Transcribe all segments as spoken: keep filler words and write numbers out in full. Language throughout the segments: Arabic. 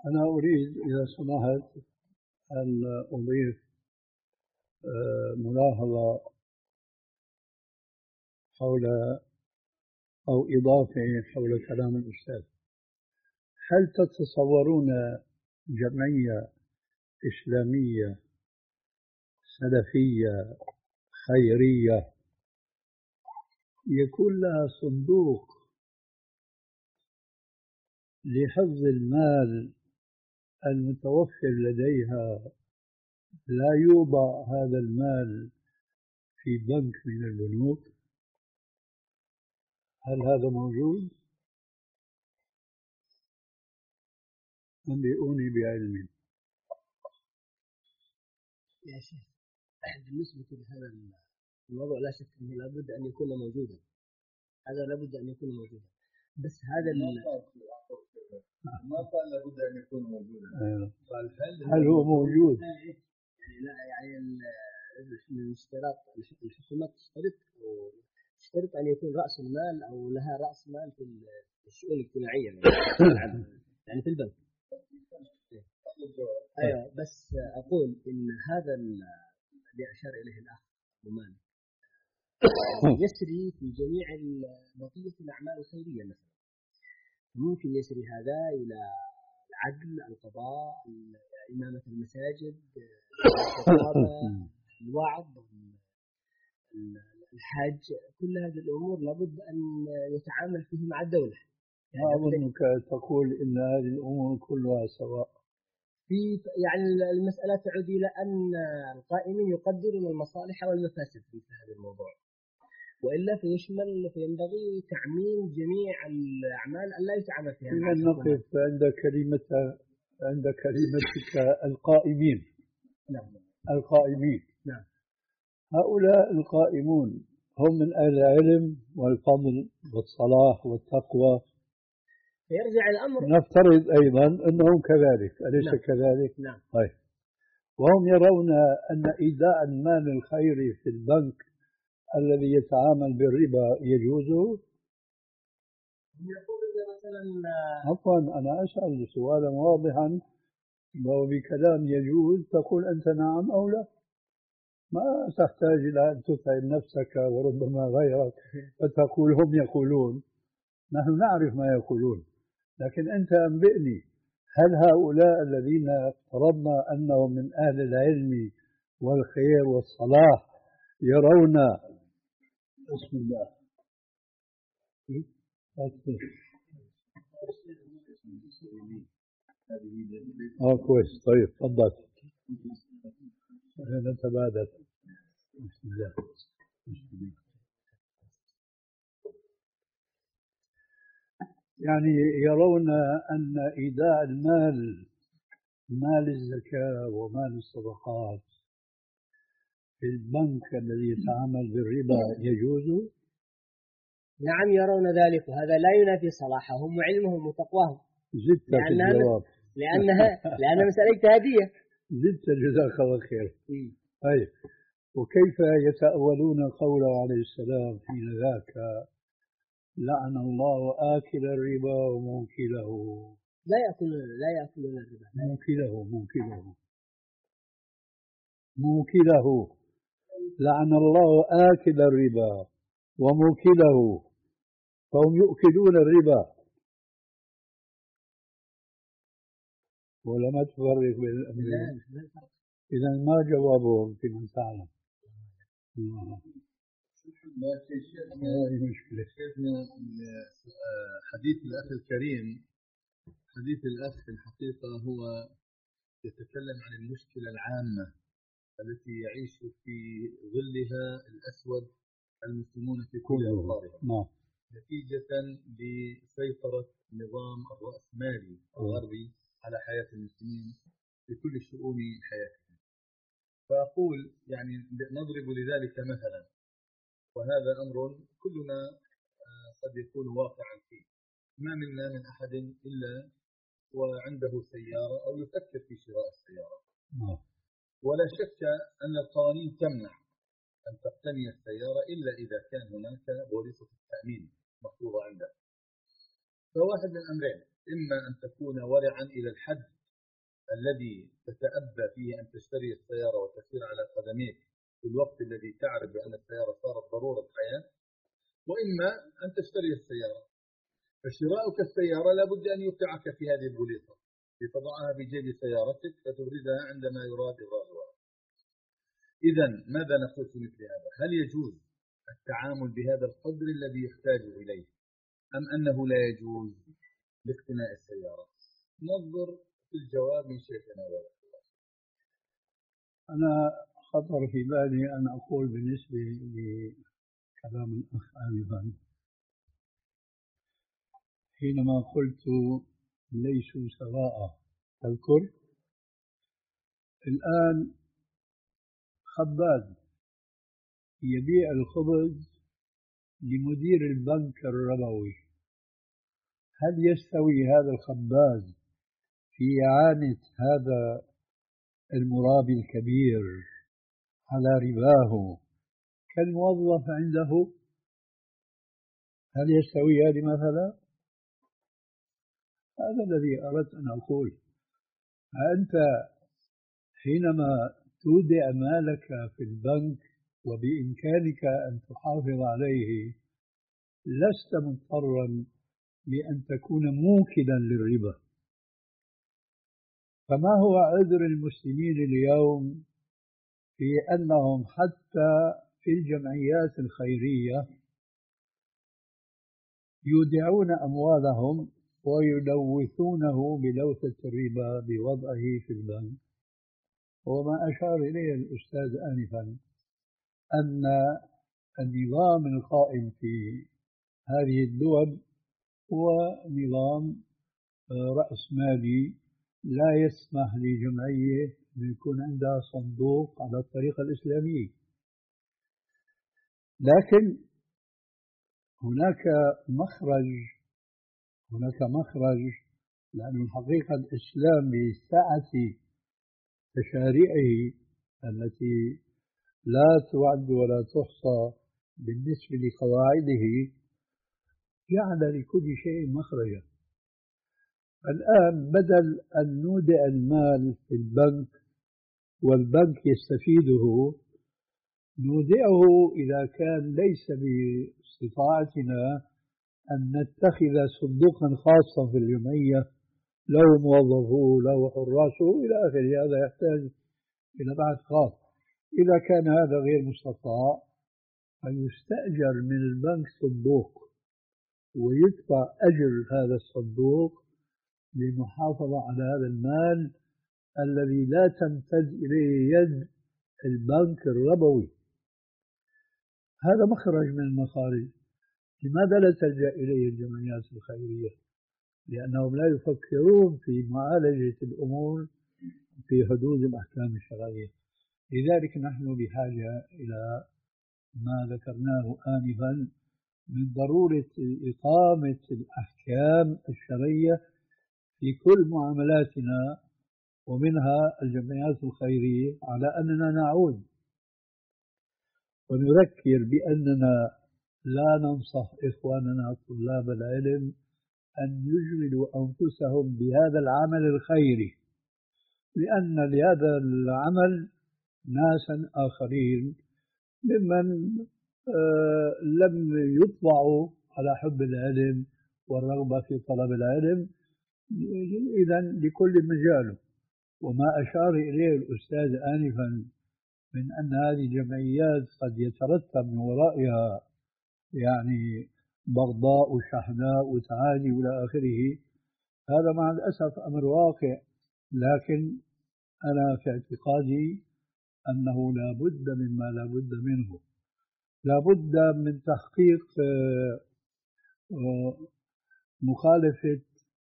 أنا أريد إذا سمحت أن أضيف ملاحظة حول أو إضافة حول كلام الأستاذ. هل تتصورون جمعية إسلامية سلفية خيرية يكون لها صندوق لحفظ المال المتوفر لديها، لا يوضع هذا المال في بنك من البنوك؟ هل هذا موجود؟ أنبئوني بعلم. يا شيخ، بالنسبة لهذا الموضوع لا شك أنه لابد أن يكون موجودا، هذا لابد أن يكون موجودا، بس هذا ما قال لابد أن يكون موجودا. قال هل هو موجود؟ يعني لا يعني الاشتراط الحكومات تشترط تشترط أن يكون رأس المال أو لها رأس مال في الشؤون الاجتماعية يعني في البنك. أيوة، بس أقول إن هذا اللي أشار إليه الأخ ممان يسري في جميع بقية الأعمال الخيرية. مثلا ممكن يسري هذا إلى العدل، القضاء، إمامة المساجد، الوعظ، الحج، كل هذه الأمور لابد أن يتعامل فيه مع الدولة. ما أظنك تقول إن هذه الأمور كلها سواء. في يعني المسألة تعود إلى أن القائمين يقدرون المصالح والمفاسد في هذا الموضوع، وإلا فيشمل فينبغي تعميم جميع الأعمال أن لا يتعامل فيها. نقف عند كلمة عند كلمتك القائمين. نعم. القائمين. نعم. هؤلاء القائمون هم من أهل العلم والفضل والصلاح والتقوى. يرجع الأمر نفترض أيضا أنهم كذلك، أليس نعم. كذلك؟ نعم. طيب، وهم يرون أن إيداع المال الخيري في البنك الذي يتعامل بالربا يجوز؟ مثلا عفوا أنا أسأل سؤالا واضحا، وبكلام يجوز تقول أنت نعم أو لا، ما تحتاج إلى أن تتعب نفسك وربما غيرك فتقول هم يقولون. نحن نعرف ما يقولون، لكن أنت أنبئني، هل هؤلاء الذين افترضنا أنهم من أهل العلم والخير والصلاح يرون بسم الله اه كويس. طيب تفضل نتبادل. بسم الله. بسم الله. يعني يرون أن إيداع المال، مال الزكاة ومال الصدقات في البنك الذي يتعامل بالربا يجوز؟ نعم يرون ذلك، وهذا لا ينافي صلاحهم وعلمهم وتقواهم. زدت في الجواب. لأنها لأن مسألة اجتهادية. زدت جزاك الله خير. طيب، وكيف يتأولون قوله عليه السلام حين ذاك لعن الله آكل الربا وموكله؟ لا يأكلون لا يأكلون الربا. موكله موكله موكله لعن الله آكل الربا وموكله، فهم يؤكلون الربا. ولا ما تفرق بين الأمرين؟ إذا ما جوابهم فيما تعلم. الله. أي مشكلة. شيخنا حديث الأخ الكريم، حديث الأخ في الحقيقة هو يتكلم عن المشكلة العامة التي يعيش في ظلها الأسود المسلمون في كل أوطانهم نتيجة لسيطرة نظام الرأسمالي الغربي على حياة المسلمين في كل شؤون حياتهم. فأقول يعني نضرب لذلك مثلا، وهذا أمر كلنا قد يكون واقعا فيه. ما منا من أحد إلا وعنده سيارة أو يفكر في شراء السيارة، ولا شك أن القوانين تمنع أن تقتني السيارة إلا إذا كان هناك بوليصة التأمين مفروضة عنده. فواحد من أمرين، إما أن تكون ورعا إلى الحد الذي تتأبى فيه أن تشتري السيارة وتسير على قدميك في الوقت الذي تعرف بأن السيارة صارت ضرورة حياة، وإما أن تشتري السيارة. فشراؤك السيارة لابد أن يوقعك في هذه البوليصة لتضعها بجيب سيارتك فتبردها عندما يراد إبرادها. إذا ماذا نقول في مثل هذا؟ هل يجوز التعامل بهذا القدر الذي يحتاج إليه أم أنه لا يجوز لاقتناء السيارة؟ ننظر في الجواب من شيخنا. أنا خطر في بالي أن أقول بالنسبة لكلام الأخ آنفا حينما قلت ليسوا سواء، تذكر الآن خباز يبيع الخبز لمدير البنك الربوي، هل يستوي هذا الخباز في إعانة هذا المرابي الكبير على رباه كالموظف عنده؟ هل يستوي هذه مثلا؟ هذا الذي أردت أن أقول. أنت حينما تودع مالك في البنك وبإمكانك أن تحافظ عليه لست مضطرا بأن تكون موكلا للربا. فما هو عذر المسلمين اليوم في أنهم حتى في الجمعيات الخيرية يودعون أموالهم ويلوثونه بلوثة الربا بوضعه في البنك؟ وما أشار إليه الأستاذ آنفا أن النظام القائم في هذه الدول هو نظام رأسمالي لا يسمح لجمعية أن يكون عندها صندوق على الطريقة الإسلامية. لكن هناك مخرج هناك مخرج لأن الحقيقة الإسلام بسعة تشاريعه التي لا تعد ولا تحصى بالنسبة لقواعده جعل لكل شيء مخرجا. الآن بدل أن نودع المال في البنك والبنك يستفيده نودعه إذا كان ليس باستطاعتنا أن نتخذ صندوقا خاصا في الجمعية له موظفوه له حراسه إلى آخره، هذا يحتاج إلى بحث خاص. إذا كان هذا غير مستطاع فيستأجر من البنك صندوق ويدفع أجر هذا الصندوق للمحافظة على هذا المال الذي لا تمتد إليه يد البنك الربوي. هذا مخرج من المخارج. لماذا لا تلجأ إليه الجمعيات الخيرية؟ لأنهم لا يفكرون في معالجة الأمور في حدود الأحكام الشرعية. لذلك نحن بحاجة إلى ما ذكرناه آنفا من ضرورة إقامة الأحكام الشرعية في كل معاملاتنا ومنها الجمعيات الخيرية، على أننا نعود ونذكر بأننا لا ننصح إخواننا طلاب العلم أن يشغلوا أنفسهم بهذا العمل الخيري، لأن لهذا العمل ناسا آخرين ممن آه لم يطبعوا على حب العلم والرغبة في طلب العلم، إذا لكل مجاله. وما أشار إليه الأستاذ آنفا من أن هذه الجمعيات قد يترتب من ورائها يعني بغضاء وشحناء وتعادي إلى آخره، هذا مع الأسف أمر واقع. لكن أنا في اعتقادي أنه لا بد مما لا بد منه، لا بد من تحقيق مخالفة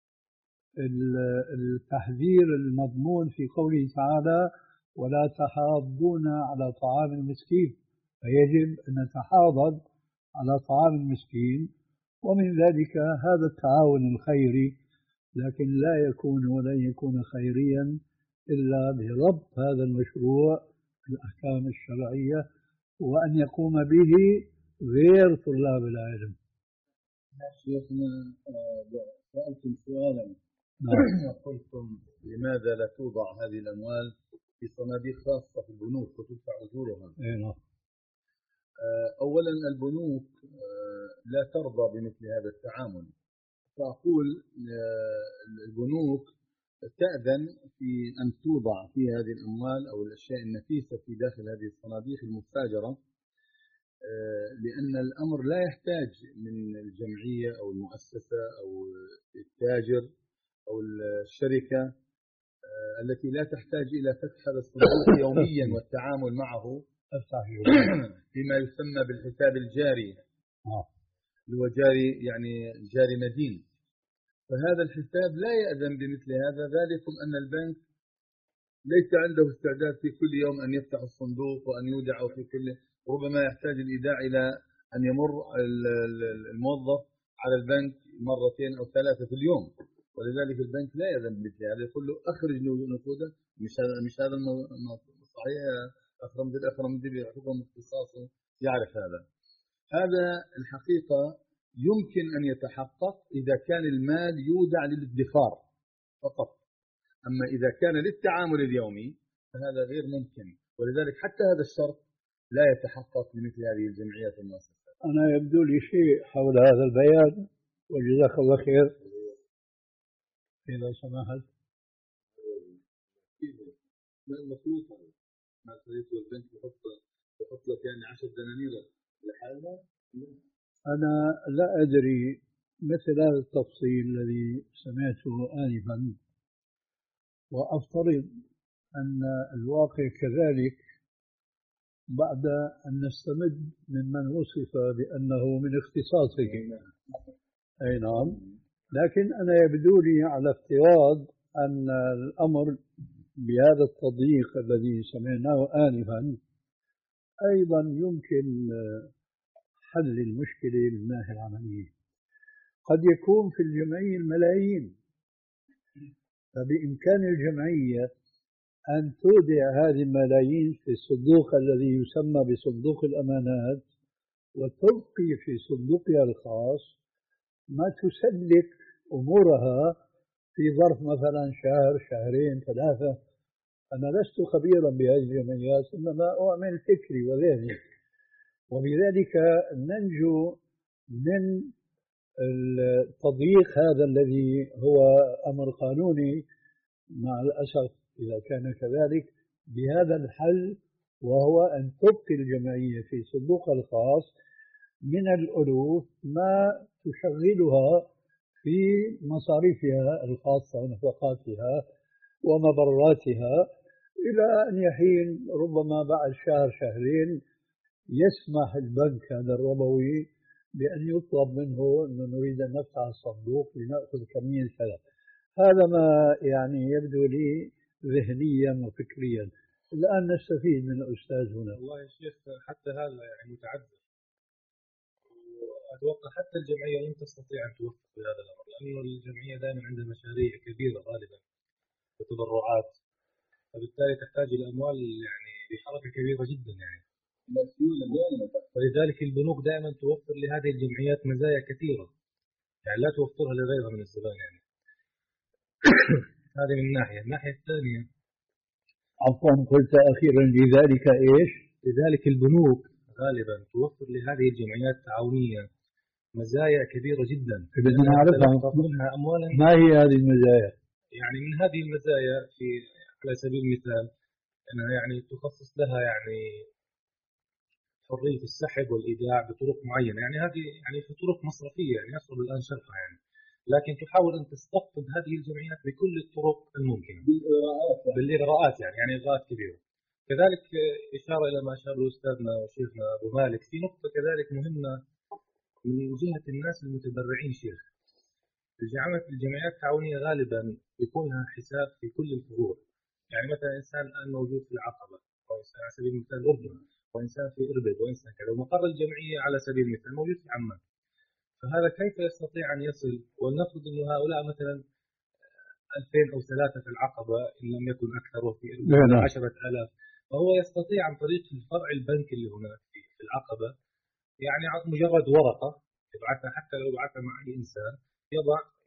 التحذير المضمون في قوله تعالى ولا تحاضون على طعام المسكين، فيجب أن نتحاضر على طعام المسكين، ومن ذلك هذا التعاون الخيري، لكن لا يكون ولن يكون خيريا إلا بربط هذا المشروع بالأحكام الشرعية وأن يقوم به غير طلاب العلم. شيخنا سألتم سؤالا نعم. وقلتم لماذا لا توضع هذه الأموال في صناديق خاصة في البنوك وتدفع أجورها؟ نعم. أولا البنوك لا ترضى بمثل هذا التعامل، فأقول البنوك تأذن في أن توضع في هذه الأموال أو الأشياء النفيسة في داخل هذه الصناديق المستأجرة، لأن الأمر لا يحتاج من الجمعية أو المؤسسة أو التاجر أو الشركة التي لا تحتاج إلى فتح هذا الصندوق يوميا والتعامل معه فيما يسمى بالحساب الجاري، اللي هو جاري يعني جاري مدين. فهذا الحساب لا يأذن بمثل هذا، ذلكم أن البنك ليس عنده استعداد في كل يوم أن يفتح الصندوق وأن يودعه في كل، ربما يحتاج الإيداع إلى أن يمر الموظف على البنك مرتين أو ثلاثة في اليوم، ولذلك البنك لا يأذن بمثل هذا، يقول له أخرج نقودا. مش هذا مش هذا صحيح؟ أكرم ذي الأكرم ذي بحكم اختصاصه يعرف هذا. هذا الحقيقة يمكن أن يتحقق إذا كان المال يودع للادخار فقط، أما إذا كان للتعامل اليومي فهذا غير ممكن، ولذلك حتى هذا الشرط لا يتحقق لمثل هذه الجمعيات والمؤسسات. أنا يبدو لي شيء حول هذا البيان، وجزاك الله خير إذا سمحت. لا المفروض ما تريد البنك يحط يحط لك يعني عشر دنانير لحالها. أنا لا أدري مثل هذا التفصيل الذي سمعته آنفا، وأفترض أن الواقع كذلك بعد أن نستمد ممن وصف بأنه من اختصاصه. أي نعم، لكن أنا يبدو لي على افتراض أن الأمر بهذا التضييق الذي سمعناه آنفا أيضا يمكن حل المشكلة من الناحية العملية. قد يكون في الجمعية الملايين، فبإمكان الجمعية أن تودع هذه الملايين في الصندوق الذي يسمى بصندوق الأمانات، وتبقي في صندوقها الخاص ما تسلك أمورها في ظرف مثلا شهر شهرين ثلاثة. أنا لست خبيرا بهذه الجمعيات، إنما أعمل فكري وذهني، وبذلك ننجو من التضييق هذا الذي هو أمر قانوني مع الأسف إذا كان كذلك، بهذا الحل، وهو أن تبقي الجمعية في صندوقها الخاص من الألوف ما تشغلها في مصاريفها الخاصة ونفقاتها ومبراتها، إلى أن يحين ربما بعد شهر شهرين يسمح البنك هذا الربوي بأن يطلب منه أنه نريد أن نفتح الصندوق لنأخذ كمية كذا. هذا ما يعني يبدو لي ذهنيا وفكريا. الآن نستفيد من الأستاذ هنا. والله يا شيخ حتى هذا يعني متعذر، وأتوقع حتى الجمعية لن تستطيع أن توفق بهذا الأمر، لأنه الجمعية دائما عندها مشاريع كبيرة غالبا وتبرعات، فبالتالي تحتاج إلى أموال يعني بحركة كبيرة جدا يعني. ولذلك البنوك دائما توفر لهذه الجمعيات مزايا كثيرة يعني لا توفرها لغيرها من الزبائن يعني. هذه من ناحية. الناحية الثانية عفوا قلت أخيرا لذلك إيش؟ لذلك البنوك غالبا توفر لهذه الجمعيات التعاونية مزايا كبيرة جدا. بدنا نعرفها منها أموالا. ما هي هذه المزايا؟ يعني من هذه المزايا في على سبيل المثال أنها يعني تخصص لها يعني حرية السحب والإيداع بطرق معينة، يعني هذه يعني في طرق مصرفية يعني يصعب الآن شرحها يعني، لكن تحاول أن تستقطب هذه الجمعيات بكل الطرق الممكنة بالإغراءات يعني. بالإغراءات يعني يعني إغراءات كبيرة. كذلك إشارة إلى ما أشار أستاذنا وشيخنا أبو مالك في نقطة كذلك مهمة من جهة الناس المتبرعين. شيخ الجمعيات الجمعيات التعاونية غالبا يكون لها حساب في كل الفروع، يعني مثلا إنسان الآن موجود في العقبة، أو إنسان على سبيل المثال الأردن، وإنسان في إربد، وإنسان كذا، ومقر الجمعية على سبيل المثال موجود في عمان. فهذا كيف يستطيع أن يصل؟ ولنفرض أن هؤلاء مثلا ألفين أو ثلاثة في العقبة إن لم يكن أكثر، وفي إربد عشرة آلاف، فهو يستطيع عن طريق الفرع البنك اللي هناك في العقبة يعني مجرد ورقة يبعثها، حتى لو بعثها مع أي إنسان يضع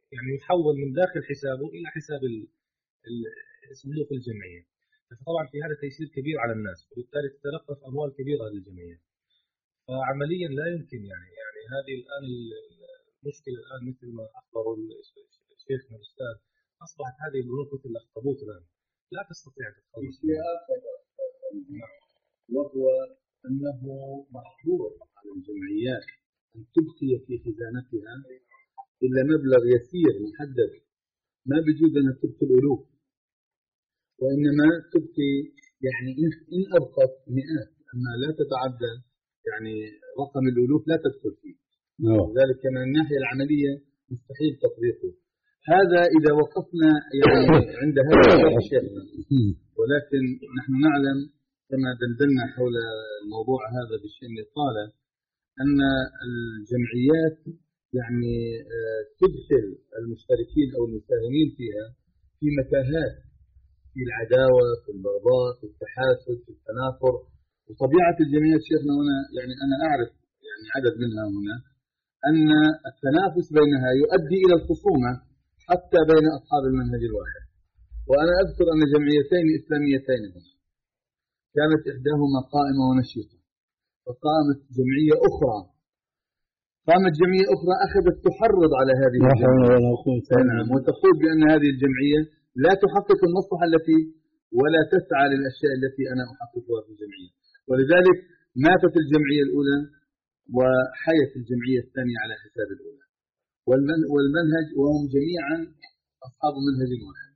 يعني يحول من داخل حسابه إلى حساب صندوق الجمعية. فطبعا في هذا تيسير كبير على الناس، وبالتالي تتلقف أموال كبيرة للجمعية. فعمليا لا يمكن يعني يعني هذه الآن المشكلة الآن مثل ما أخبروا شيخنا الأستاذ، أصبحت هذه البنوك مثل الأخطبوط الآن لا تستطيع أن تتخلص منها. وهو أنه محظور على الجمعيات أن تبقي في خزانتها إلا مبلغ يسير محدد، ما بيجوز أن تبقي الألوف، وإنما تبقي يعني إن أبقت مئات أما لا تتعدى يعني رقم الألوف لا تدخل فيه. لذلك من الناحية العملية مستحيل تطبيقه. هذا إذا وقفنا يعني عند هذا الشيء، ولكن نحن نعلم كما دندنا حول الموضوع هذا بالشيء اللي قال أن الجمعيات يعني تدخل المشتركين أو المساهمين فيها في متاهات، في العداوة، في البغضاء، في التحاسد، في التنافر. وطبيعة الجمعيات شيخنا هنا يعني أنا أعرف يعني عدد منها هنا أن التنافس بينها يؤدي إلى الخصومة حتى بين أصحاب المنهج الواحد. وأنا أذكر أن جمعيتين إسلاميتين هنا كانت إحداهما قائمة ونشيطة، وقامت جمعية أخرى قامت جمعية أخرى أخذت تحرض على هذه الجمعية وتقول بأن هذه الجمعية لا تحقق المصلحة التي ولا تسعى للأشياء التي أنا أحققها في الجمعية، ولذلك ماتت الجمعية الأولى وحيت الجمعية الثانية على حساب الأولى، والمنهج وهم جميعا أصحاب منهج واحد.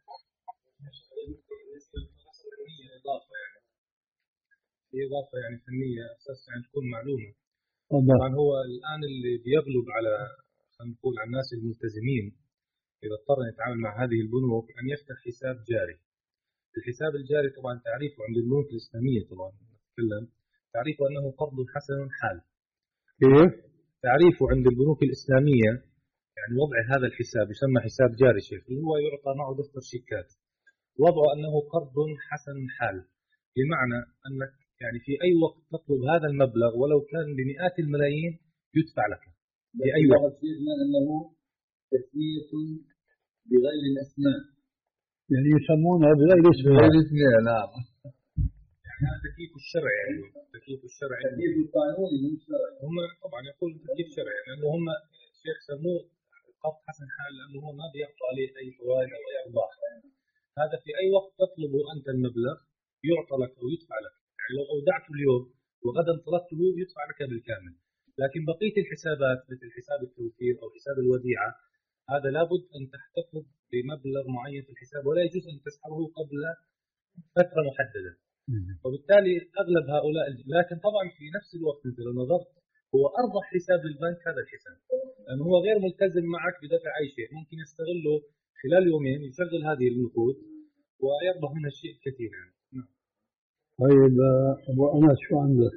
في إضافة يعني فنية أساس يعني تكون معلومة. طبعا هو الآن اللي بيغلب على خلينا نقول على الناس الملتزمين إذا اضطر يتعامل مع هذه البنوك أن يفتح حساب جاري. الحساب الجاري طبعا تعريفه عند البنوك الإسلامية طبعا نتكلم تعريفه أنه قرض حسن حال. كيف؟ تعريفه عند البنوك الإسلامية يعني وضع هذا الحساب يسمى حساب جاري شيخ، اللي هو يعطى معه دفتر شيكات، وضعه أنه قرض حسن حال، بمعنى أنك يعني في أي وقت تطلب هذا المبلغ ولو كان بمئات الملايين يدفع لك في أي وقت. أنه تسمية بغير الأسماء، يعني يسمونها بغير اسمها. بغير اسمها نعم. يعني هذا تكييف الشرع، يعني تكييف الشرع تكييف القانوني من الشرع. هم طبعا يقول تكييف شرعي لأنه هم الشيخ سموه قرض حسن حال لأنه هو ما بيعطوا عليه أي فوائد أو أي أرباح. هذا في أي وقت تطلبه أنت المبلغ يعطى لك أو يدفع لك، يعني لو أودعته اليوم وغدا طلبته يدفع لك بالكامل. لكن بقية الحسابات مثل حساب التوفير أو حساب الوديعة هذا لابد أن تحتفظ بمبلغ معين في الحساب ولا يجوز أن تسحبه قبل فترة محددة. وبالتالي أغلب هؤلاء، لكن طبعا في نفس الوقت أنت لو نظرت هو أربح حساب البنك هذا الحساب، لأنه هو غير ملتزم معك بدفع أي شيء، ممكن يستغله خلال يومين يشغل هذه النقود ويربح منها شيء كثير يعني. طيب أبو أنس شو عندك؟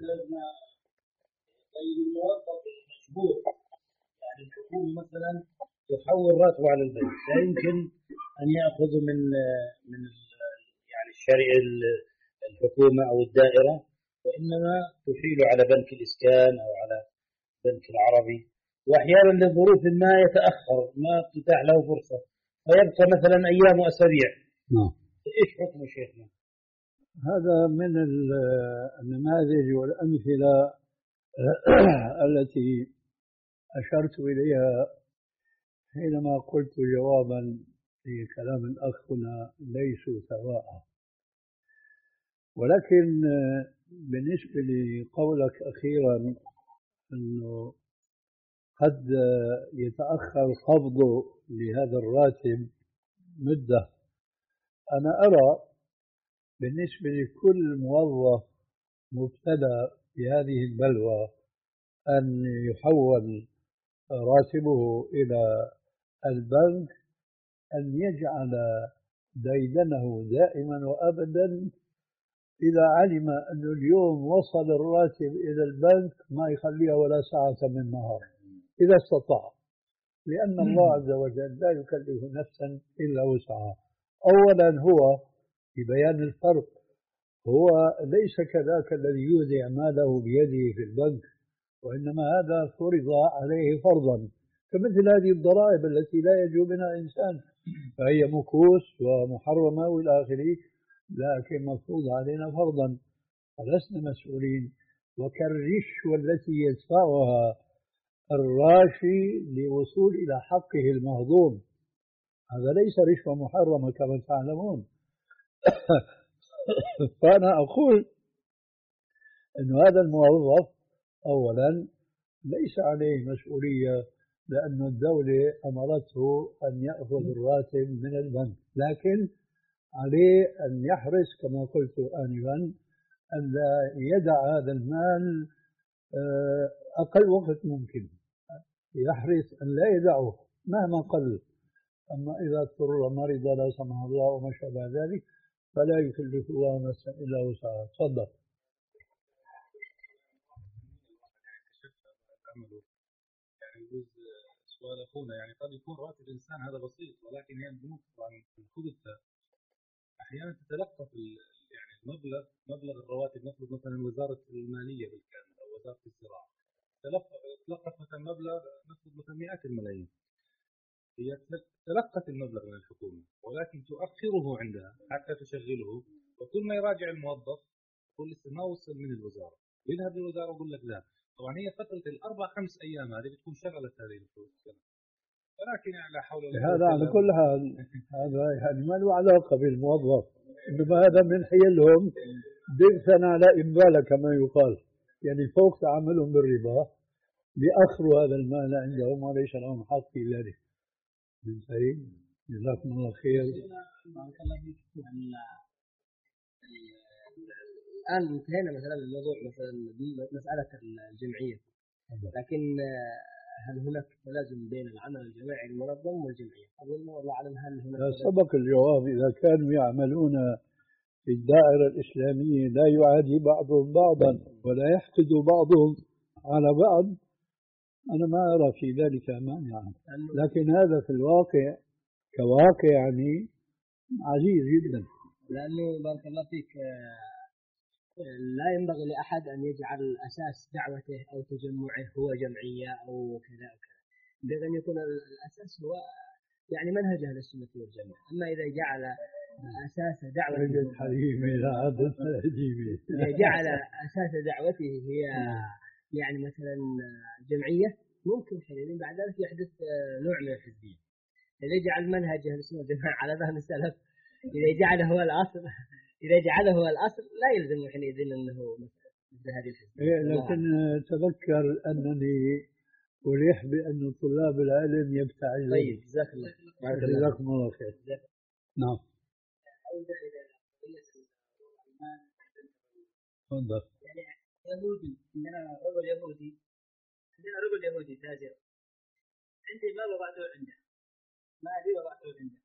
طيب الموظف المشهور يعني الحكومة مثلا تحول راتبه على البنك، لا يمكن أن يأخذ من من يعني الشريعة الحكومة أو الدائرة، وإنما تحيله على بنك الإسكان أو على بنك العربي، وأحيانا لظروف ما يتأخر ما تتاح له فرصة فيبقى مثلا أيام وأسابيع. نعم. إيش حكم شيخنا؟ هذا من النماذج والأمثلة التي أشرت إليها حينما قلت جوابا في كلام الأخ هنا ليسوا سواء. ولكن بالنسبة لقولك أخيرا أنه قد يتأخر قبضه لهذا الراتب مدة، أنا أرى بالنسبة لكل موظف مبتلى بهذه البلوى أن يحول راتبه إلى البنك أن يجعل ديدنه دائما وأبدا إذا علم أنه اليوم وصل الراتب إلى البنك ما يخليها ولا ساعة من نهار إذا استطاع، لأن الله عز وجل لا يكلف نفسا إلا وسعها. أولا هو في بيان الفرق، هو ليس كذاك الذي يودع ماله بيده في البنك، وإنما هذا فرض عليه فرضا كمثل هذه الضرائب التي لا ينجو منها إنسان، فهي مكوس ومحرمة والى اخره، لكن مفروض علينا فرضا، فلسنا مسؤولين. وكالرشوة التي يدفعها الراشي للوصول إلى حقه المهضوم، هذا ليس رشوة محرمة كما تعلمون. فأنا أقول أن هذا الموظف أولا ليس عليه مسؤولية، لأن الدولة أمرته أن يأخذ الراتب من البنك، لكن عليه أن يحرص كما قلت آنفا أن لا يدع هذا المال أقل وقت ممكن، يحرص أن لا يدعه مهما قل. أما إذا اضطر مرض لا سمح الله وما شابه ذلك فلا يكلف الله نفسا إلا وسعها. تفضل. يعني يجوز سؤال أخونا، يعني قد يكون راتب الإنسان هذا بسيط، ولكن هي البنوك طبعا الخبثة أحيانا تتلقف يعني المبلغ مبلغ الرواتب، نفرض مثلا وزارة المالية بالكامل أو وزارة الزراعة تلقف مثلا مبلغ نفرض مثلا مئات الملايين، هي تلقت المبلغ من الحكومة ولكن تؤخره عندها حتى تشغله، وكل ما يراجع الموظف يقول لسه ما وصل من الوزارة، يذهب للوزارة ويقول لك لا. طبعا هي فترة الأربع خمس أيام هذه بتكون شغلت هذه الفلوس، ولكن لا حول ولا قوة. هذا على كل حال هذا يعني ما له علاقة بالموظف، إنما هذا من حيلهم ضغطا على إمبالة كما يقال، يعني فوق تعاملهم بالربا لأخروا هذا المال عندهم وليس لهم حق في ذلك. من سعيد جزاكم الله خير. الآن انتهينا مثلا من موضوع مثلا مسألة الجمعية، لكن هل هناك تلازم بين العمل الجماعي المنظم والجمعية؟ أظن والله أعلم هل هناك. سبق الجواب، إذا كانوا يعملون في الدائرة الإسلامية لا يعادي بعضهم بعضا ولا يحقد بعضهم على بعض، أنا ما أرى في ذلك مانعا، لكن هذا في الواقع كواقع يعني عزيز جدا. لأنه بارك الله فيك لا ينبغي لأحد أن يجعل أساس دعوته أو تجمعه هو جمعية أو كذا أو كذا، ينبغي أن يكون الأساس هو يعني منهج أهل السنة والجماعة. أما إذا جعل أساس دعوته إذا جعل أساس دعوته هي يعني مثلا جمعية، ممكن حينئذ بعد ذلك يحدث نوع من الحزبية. إذا يجعل منهج أهل السنة والجماعة على فهم السلف، إذا جعله هو الأصل إذا جعله هو الأصل لا يلزم حينئذ أنه مثل هذه الحزبية. لكن تذكر أنني أليح بأن طلاب العلم يبتعدون. طيب جزاك الله جزاكم الله خير. نعم. تفضل. يعني يهودي، عندنا رجل يهودي عندنا رجل يهودي تاجر، عندي ما وضعته عنده، ما لي وضعته عنده.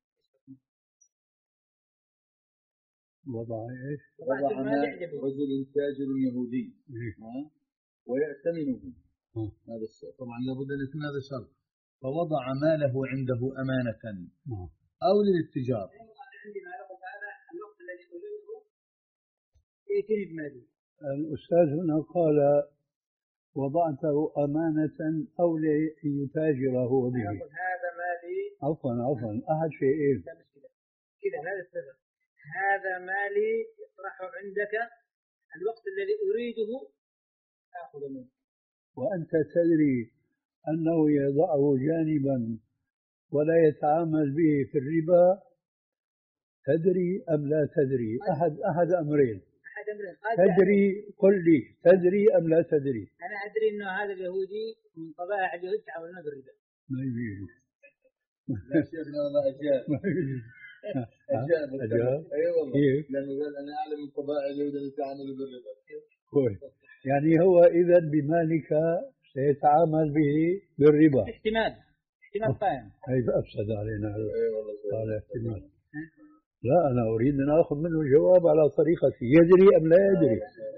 وضع ايش؟ وضع رجل تاجر يهودي ويأتمنه، هذا الشيء طبعا لابد ان يكون هذا شرط. فوضع ماله عنده أمانة أو للاتجار. عندي ما لقد هذا الوقت الذي أريده يأتيني بمالي. الأستاذ هنا قال وضعته أمانة أو ليتاجر هو به. هذا مالي. عفوا عفوا أحد شيئين. كذا هذا السبب. هذا مالي يطرح عندك الوقت الذي أريده أخذ منه. وأنت تدري أنه يضعه جانبا ولا يتعامل به في الربا، تدري أم لا تدري؟ أحد أحد أمرين. أحد أمرين. تدري، قل لي تدري أم لا تدري؟ أنا أدري أنه هذا اليهودي من طبائع اليهود تعاملون بالربا. ما يجوز. لا شيخنا والله أجاب. أجاب. أجاب. أي والله. كيف؟ لأنه قال أنا أعلم من طبائع اليهود التي تعامل بالربا. كويس. يعني هو إذا بمالك سيتعامل به بالربا. احتمال. احتمال قائم. هذا أفسد علينا. أي والله. قال احتمال. لا أنا أريد أن أخذ منه الجواب على طريقتي، يدري أم لا يدري؟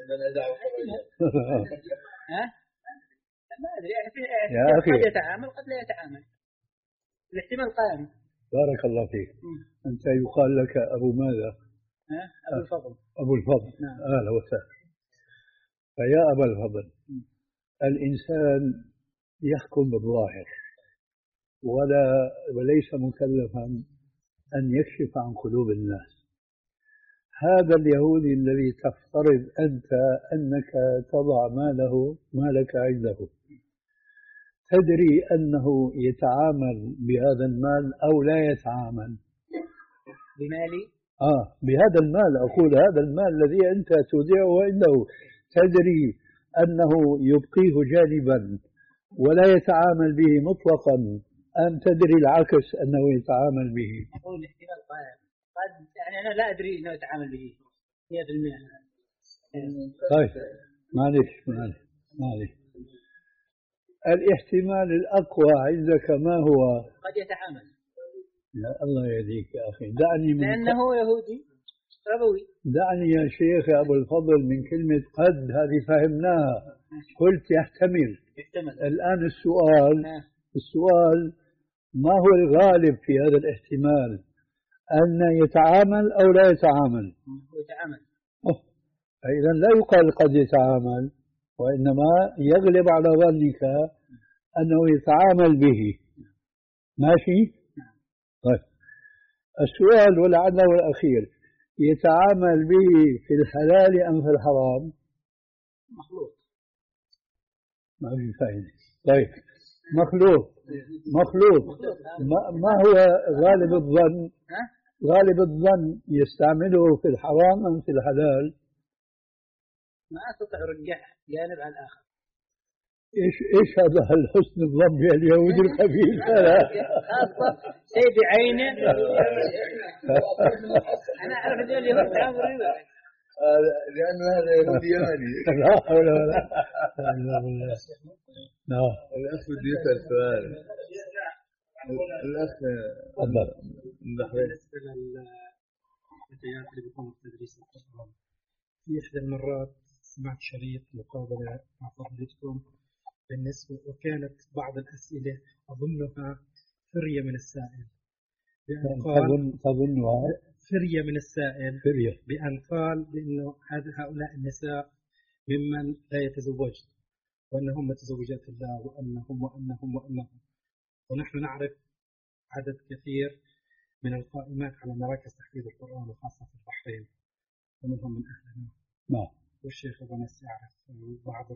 ها؟ ما أدري يا أخي قد يتعامل قد لا يتعامل، الاحتمال قائم. بارك الله فيك. أنت يقال لك أبو ماذا؟ ها؟ أبو الفضل. أبو الفضل. نعم. أهلا وسهلا. فيا أبا الفضل، الإنسان يحكم بالظاهر ولا وليس مكلفا أن يكشف عن قلوب الناس. هذا اليهودي الذي تفترض أنت أنك تضع ماله مالك عنده، تدري أنه يتعامل بهذا المال أو لا يتعامل بمالي؟ آه بهذا المال، أقول هذا المال الذي أنت تودعه عنده، تدري أنه يبقيه جانبا ولا يتعامل به مطلقا، أم تدري العكس أنه يتعامل به؟ أقول احتمال قد يعني أنا لا أدري أنه يتعامل به مئة بالمئة. طيب معلش معلش معلش الاحتمال الأقوى عندك ما هو؟ قد يتعامل. لا الله يهديك يا أخي، دعني من لأنه يهودي ربوي. دعني يا شيخ يا أبو الفضل من كلمة قد، هذه فهمناها، قلت يحتمل. يحتمل. الآن السؤال آه. السؤال ما هو الغالب في هذا الاحتمال؟ أن يتعامل أو لا يتعامل؟ يتعامل. إذا لا يقال قد يتعامل، وإنما يغلب على ظنك أنه يتعامل به. ماشي؟ طيب السؤال ولعله الأخير، يتعامل به في الحلال أم في الحرام؟ مخلوق. ما في فائدة. طيب مخلوق مخلوق ما, ما هو غالب الظن؟ غالب الظن يستعمله في الحرام أم في الحلال؟ ما أستطيع أرجح جانب على الآخر. إيش إيش هذا الحسن الظن باليهود الخبيث هذا؟ شيء بعينه. أنا أعرف أن اليهود تعامل ربا. لأن هذا يهودياني. لا حول ولا قوة. لا. الأخ بده يسأل سؤال. الأخ تفضل. بالنسبة للفتيات اللي بيقوموا بتدريس القرآن، في إحدى المرات سمعت شريط مقابلة مع فضيلتكم بالنسبة، وكانت بعض الأسئلة أظنها فرية من السائل بأن قال تظنها فرية من السائل فرية بأن قال بأنه هؤلاء النساء ممن لا يتزوجن، وأنهم متزوجات الله، وأنهم وأنهم وأنهم ونحن نعرف عدد كثير من القائمات على مراكز تحفيظ القرآن وخاصة في البحرين، ومنهم من أهلنا. نعم. والشيخ أبو نس يعرف بعض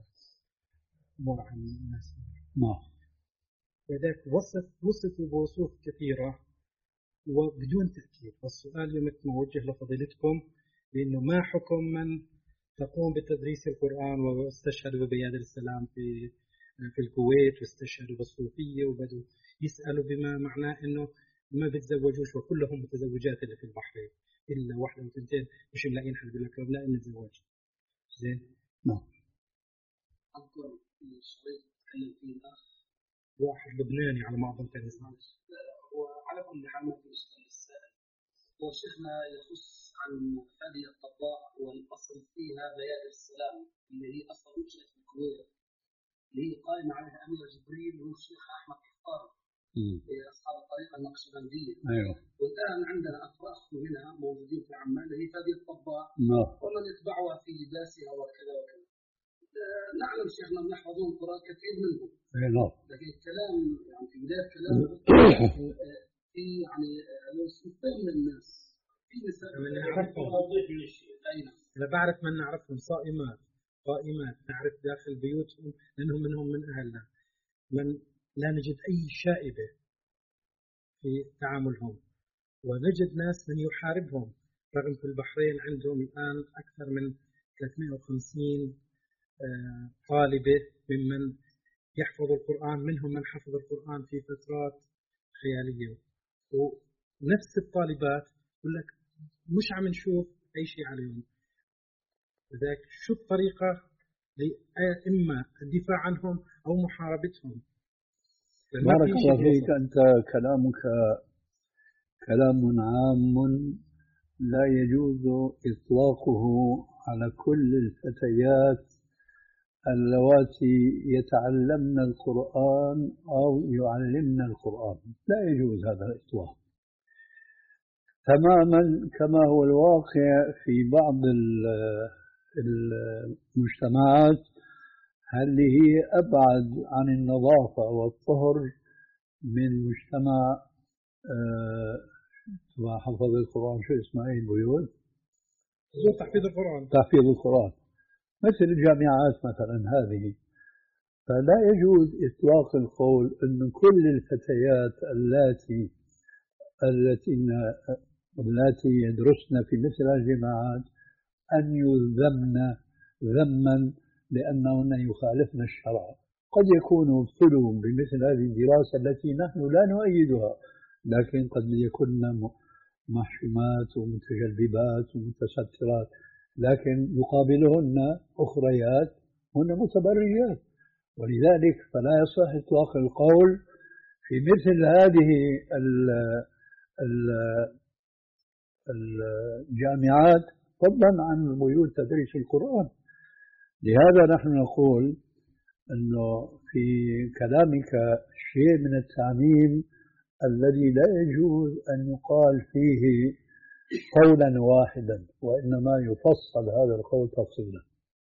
الأمور عن الناس. نعم. لذلك وصف وصفوا بوصوف كثيرة وبدون تأكيد. والسؤال مثل موجه لفضيلتكم، لأنه ما حكم من تقوم بتدريس القرآن واستشهدوا ببيادر السلام في في الكويت، واستشهدوا بالصوفية، وبدوا يسألوا بما معناه إنه ما بتزوجوش وكلهم متزوجات اللي في البحرين إلا واحدة وثنتين مش ملاقين حد يقول لك لا نتزوج. زين. نعم. أذكر شريط تكلم فيه الأخ واحد لبناني على ما أظن كان اسمه، وعلى كل حال ما في إشكال السائل. وشيخنا يخص عن هذه الطباء والأصل فيها بيادر السلام اللي هي أصلا نشأت في الكويت، اللي هي قائمة عليها أمير جبريل والشيخ أحمد حفار في أصحاب الطريقة النقشبندية. أيوه. والآن عندنا أفراخ منها موجودين في عمان اللي هي هذه الطباء. نعم. ومن يتبعها في لباسها وكذا وكذا. نعلم شيخنا من يحفظون القرآن كثير منهم. نعم. لكن الكلام يعني في بداية الكلام في يعني لو صنفين من الناس في نساء من نعرفهم. أنا بعرف من نعرفهم صائمات قائمات نعرف داخل بيوتهم لأنهم منهم من أهلنا، من لا نجد أي شائبة في تعاملهم، ونجد ناس من يحاربهم رغم في البحرين عندهم الآن أكثر من ثلاثمئة وخمسين طالبة ممن يحفظ القرآن، منهم من حفظ القرآن في فترات خيالية، ونفس الطالبات يقول لك مش عم نشوف أي شيء عليهم. لذلك شو الطريقة إما الدفاع عنهم أو محاربتهم؟ بارك الله فيك. أنت كلامك كلام عام لا يجوز إطلاقه على كل الفتيات اللواتي يتعلمن القرآن أو يعلمن القرآن، لا يجوز هذا الإطلاق تماما كما هو الواقع في بعض المجتمعات اللي هي أبعد عن النظافة والطهر من مجتمع آه حفظ القرآن، شو اسمه أي البيوت؟ تحفيظ القرآن. تحفيظ القرآن مثل الجامعات مثلا هذه. فلا يجوز إطلاق القول أن كل الفتيات اللاتي التي التي يدرسن في مثل الجامعات أن يذمن ذما لأنهن يخالفن الشرع. قد يكونوا ابتلوا بمثل هذه الدراسة التي نحن لا نؤيدها، لكن قد يكون محشومات ومتجلبات ومتسترات، لكن يقابلهن أخريات هن متبرجات. ولذلك فلا يصح إطلاق القول في مثل هذه ال ال الجامعات فضلا عن بيوت تدريس القرآن. لهذا نحن نقول أنه في كلامك شيء من التعميم الذي لا يجوز أن يقال فيه قولا واحدا، وإنما يفصل هذا القول تفصيلا.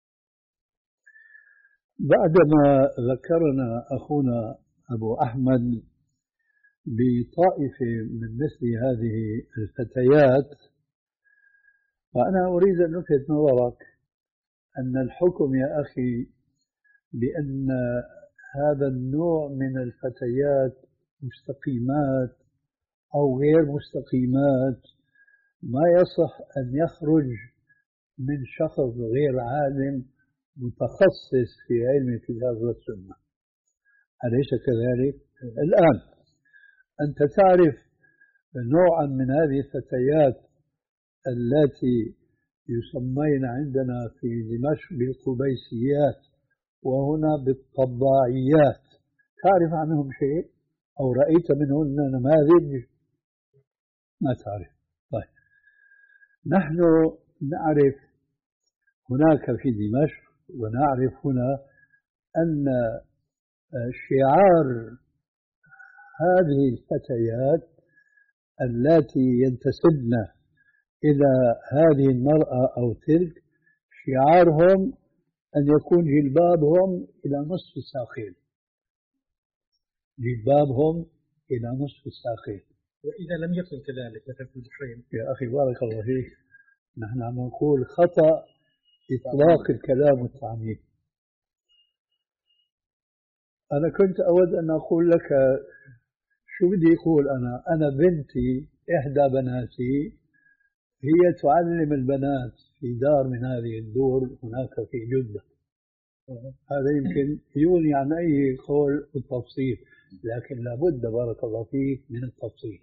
بعدما ذكرنا أخونا أبو أحمد بطائفة من مثل هذه الفتيات، فأنا أريد أن ألفت نظرك أن الحكم يا أخي بأن هذا النوع من الفتيات مستقيمات أو غير مستقيمات ما يصح أن يخرج من شخص غير عالم متخصص في علم الكتاب والسنة، أليس كذلك؟ الآن أنت تعرف نوعا من هذه الفتيات التي يسمين عندنا في دمشق بالقبيسيات وهنا بالطباعيات، تعرف عنهم شيء أو رأيت منهن نماذج؟ ما تعرف. طيب نحن نعرف هناك في دمشق ونعرف هنا أن شعار هذه الفتيات اللاتي ينتسبن إلى هذه المرأة أو تلك شعارهم أن يكون جلبابهم إلى نصف الساقين، جلبابهم إلى نصف الساقين. وإذا لم يكن كذلك مثل في البحرين. يا أخي بارك الله فيك، نحن عم نقول خطأ إطلاق الكلام والتعميم. أنا كنت أود أن أقول لك شو بدي أقول أنا أنا بنتي إحدى بناتي هي تعلم البنات في دار من هذه الدور هناك في جدة. هذا يمكن يغني عن أي قول بالتفصيل، لكن لابد بارك الله فيك من التفصيل.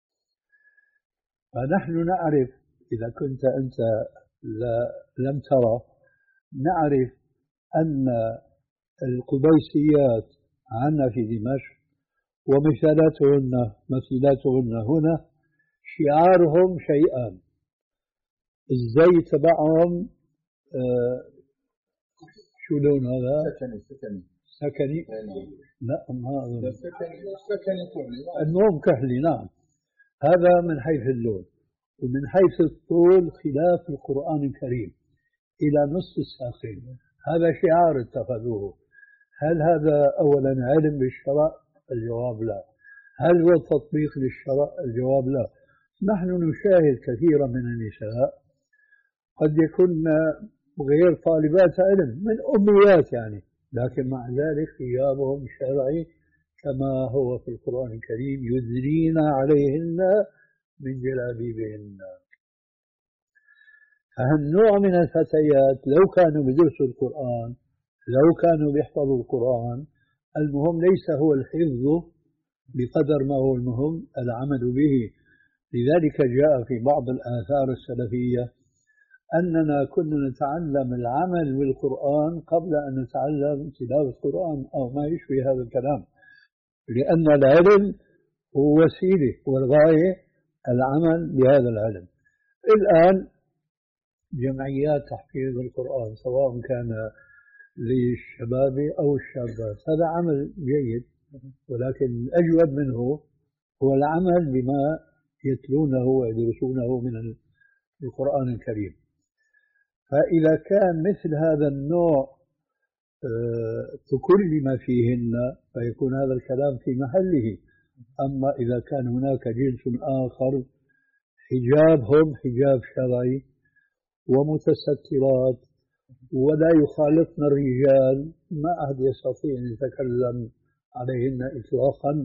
فنحن نعرف، إذا كنت أنت لم ترى، نعرف أن القبيسيات عندنا في دمشق ومثالاتهن مثيلاتهن هنا شعارهم شيئان: الزي تبعهم آه شو لون هذا؟ سكني سكني سكني؟ لا ما سكني سكني كحلي، المهم كحلي. نعم، هذا من حيث اللون، ومن حيث الطول خلاف القرآن الكريم إلى نصف الساقين. هذا شعار اتخذوه. هل هذا أولا علم بالشرع؟ الجواب لا. هل هو تطبيق للشرع؟ الجواب لا. نحن نشاهد كثيرا من النساء قد يكون غير طالبات علم، من أميات يعني، لكن مع ذلك ثيابهم شرعي كما هو في القرآن الكريم: يدنين عليهن من جلابيبهن. فهالنوع من الفتيات لو كانوا بدرسوا القرآن، لو كانوا بيحفظوا القرآن، المهم ليس هو الحفظ بقدر ما هو المهم العمل به. لذلك جاء في بعض الآثار السلفية أننا كنا نتعلم العمل بالقرآن قبل أن نتعلم تلاوة القرآن أو ما يشبه هذا الكلام، لأن العلم هو وسيلة والغاية العمل بهذا العلم. الآن جمعيات تحفيظ القرآن سواء كان للشباب أو الشابات هذا عمل جيد، ولكن الأجود منه هو العمل بما يتلونه ويدرسونه من القرآن الكريم. فإذا كان مثل هذا النوع تكلم فيهن فيكون هذا الكلام في محله. أما إذا كان هناك جنس آخر حجابهم حجاب شرعي ومتسترات ولا يخالطن الرجال، ما أحد يستطيع أن يتكلم عليهن إطلاقا.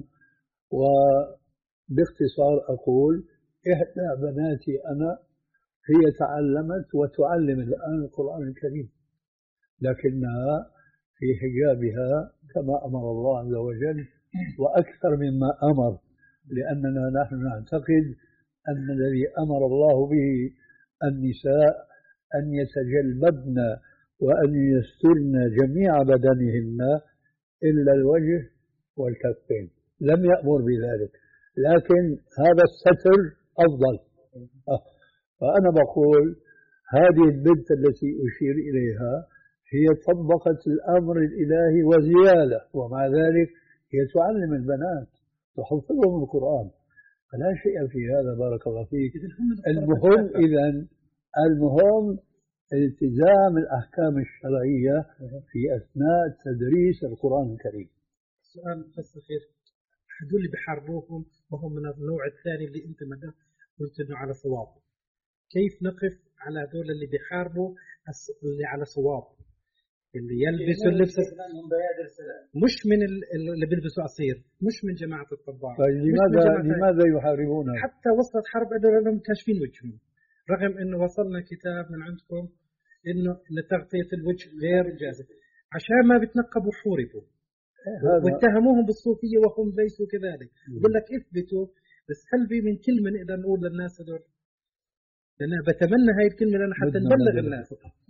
وباختصار أقول إحدى بناتي أنا هي تعلمت وتعلم الآن القرآن الكريم، لكنها في حجابها كما أمر الله عز وجل وأكثر مما أمر، لأننا نحن نعتقد أن الذي أمر الله به النساء أن يتجلببن وأن يسترن جميع بدنهن إلا الوجه والكفين، لم يأمر بذلك، لكن هذا الستر أفضل. فأنا بقول هذه البنت التي أشير إليها هي طبقت الأمر الإلهي وزيادة، ومع ذلك هي تعلم البنات تحفظهم القرآن، فلا شيء في هذا. بارك الله فيك. المهم إذن المهم التزام الأحكام الشرعية في أثناء تدريس القرآن الكريم. سؤال بس أخير، هذول اللي بيحاربوهم وهم من النوع الثاني اللي أنت ما قلت إنه على صواب، كيف نقف على هذول اللي بيحاربوا اللي على صواب، اللي يلبسوا اللبس مش من اللي بيلبسوا عصير، مش من جماعة الطباع؟ لماذا لماذا يحاربونه؟ حتى وصلت حرب أنهم كاشفين وجههم، رغم إنه وصلنا كتاب من عندكم إنه لتغطية الوجه غير جازم، عشان ما بتنقبوا حوربوا واتهموهم بالصوفية وهم ليسوا كذلك. بقول لك اثبتوا، بس هل في من كلمة نقدر نقول للناس هذول؟ لأن بتمنى هاي الكلمة لأن حتى نبلغ الناس.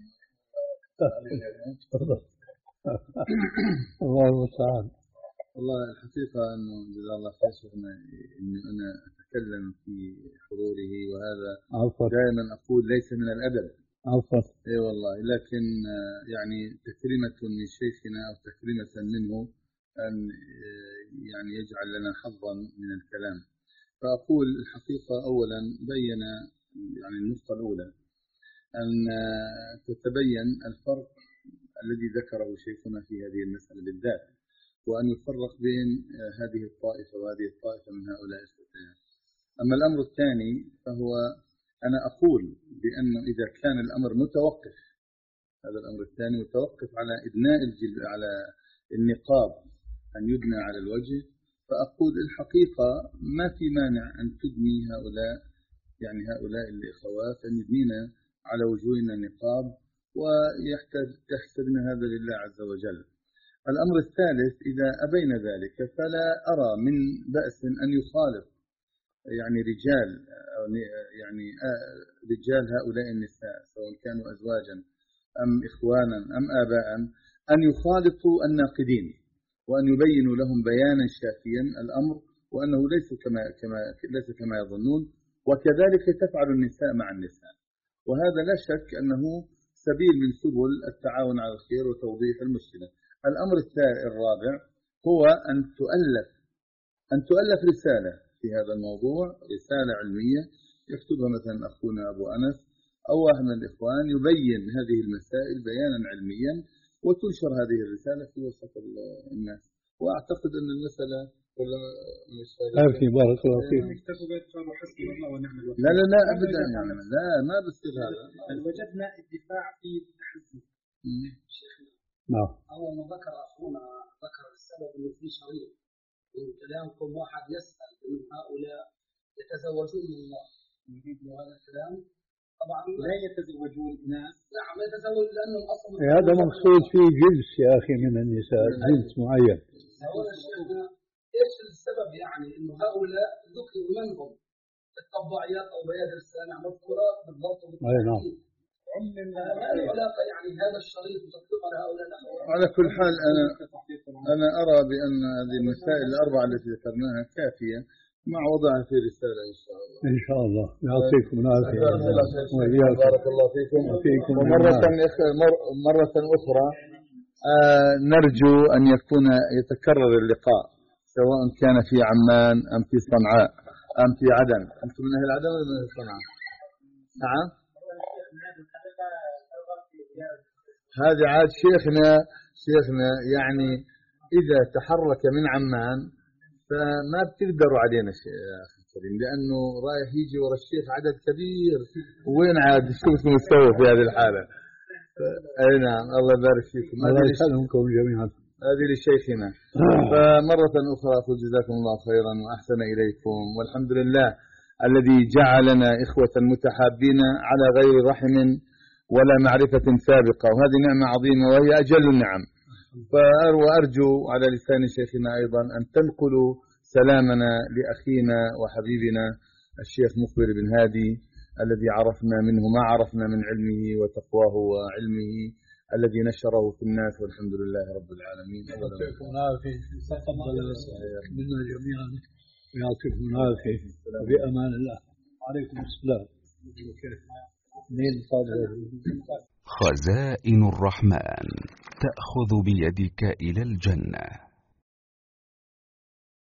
الله المستعان. والله الحقيقة أنه جزا الله خير شيخنا إني أنا أتكلم في حضوره، وهذا دائما أقول ليس من الأدب. عفوا. إي والله، لكن يعني تكريمة من شيخنا أو تكريمة منه أن يعني يجعل لنا حظا من الكلام. فأقول الحقيقة أولا بين يعني النقطة الأولى أن تتبين الفرق الذي ذكره شيخنا في هذه المسألة بالذات، وأن يفرق بين هذه الطائفة وهذه الطائفة من هؤلاء الفتيان. أما الأمر الثاني فهو أنا أقول بأنه إذا كان الأمر متوقف، هذا الأمر الثاني متوقف على إدناء الجلد على النقاب أن يدنى على الوجه، فأقول الحقيقة ما في مانع أن تدني هؤلاء يعني هؤلاء الإخوات أن يدنينا على وجوهنا النقاب ويحتاج تحسبنا هذا لله عز وجل. الأمر الثالث إذا أبينا ذلك فلا أرى من بأس أن يخالط يعني رجال يعني رجال هؤلاء النساء سواء كانوا أزواجا أم إخوانا أم آباء أن يخالطوا الناقدين وأن يبينوا لهم بيانا شافيا الأمر، وأنه ليس كما كما ليس كما يظنون، وكذلك تفعل النساء مع النساء، وهذا لا شك أنه سبيل من سبل التعاون على الخير وتوضيح المشكلة. الأمر الرابع هو أن تؤلف أن تؤلف رسالة في هذا الموضوع، رسالة علمية يكتبها مثلا أخونا أبو أنس أو واحد من الإخوان يبين هذه المسائل بيانا علميا وتنشر هذه الرسالة في وسط الناس. وأعتقد أن المسألة ولا مش في بارك الله فيك. لا لا لا أبدا يعني لا ما بصير هذا. وجدنا الدفاع في التحزب. نعم. أول ما ذكر أخونا ذكر السبب إنه في شريط من كلامكم واحد يسأل إن هؤلاء يتزوجون من الله، وهذا الكلام طبعا لا يتزوجون ناس. نعم يتزوج لأنه أصلا هذا مقصود فيه جنس يا أخي من النساء، جنس معين. هؤلاء الشيخنا إيش السبب يعني إنه هؤلاء ذكروا منهم الطباعيات أو بيادر السلام مذكورة بالضبط بالتحديد. ما العلاقة يعني هذا الشريط وتطبيقه لهؤلاء الأخوات؟ على كل حال أنا أنا أرى بأن هذه المسائل الأربعة التي ذكرناها كافية مع وضعها في رسالة إن شاء الله. إن شاء الله يعطيكم العافية. بارك الله فيكم. ومرة مرة أخرى آه نرجو أن يكون يتكرر اللقاء سواء كان في عمان أم في صنعاء أم في عدن. أنتم من أهل عدن ولا من صنعاء؟ نعم. هذا عاد شيخنا شيخنا يعني إذا تحرك من عمان فما بتقدروا علينا شيء يا أخي الكريم، لأنه رايح يجي ورا الشيخ عدد كبير، وين عاد شو بدكم تسووا في هذه الحالة؟ أي نعم، الله يبارك فيكم. الله يسلمكم جميعا. هذه لشيخنا. فمرة أخرى أقول جزاكم الله خيرا وأحسن إليكم، والحمد لله الذي جعلنا إخوة متحابين على غير رحم ولا معرفة سابقة، وهذه نعمة عظيمة وهي أجل النعم. وأرجو على لسان شيخنا أيضا أن تنقلوا سلامنا لأخينا وحبيبنا الشيخ مخبر بن هادي الذي عرفنا منه ما عرفنا من علمه وتقواه وعلمه الذي نشره في الناس، والحمد لله رب العالمين. يعطيكم العافية منا جميعا، يعطيكم العافية بأمان الله. عليكم السلام. خزائن الرحمن تأخذ بيدك إلى الجنة.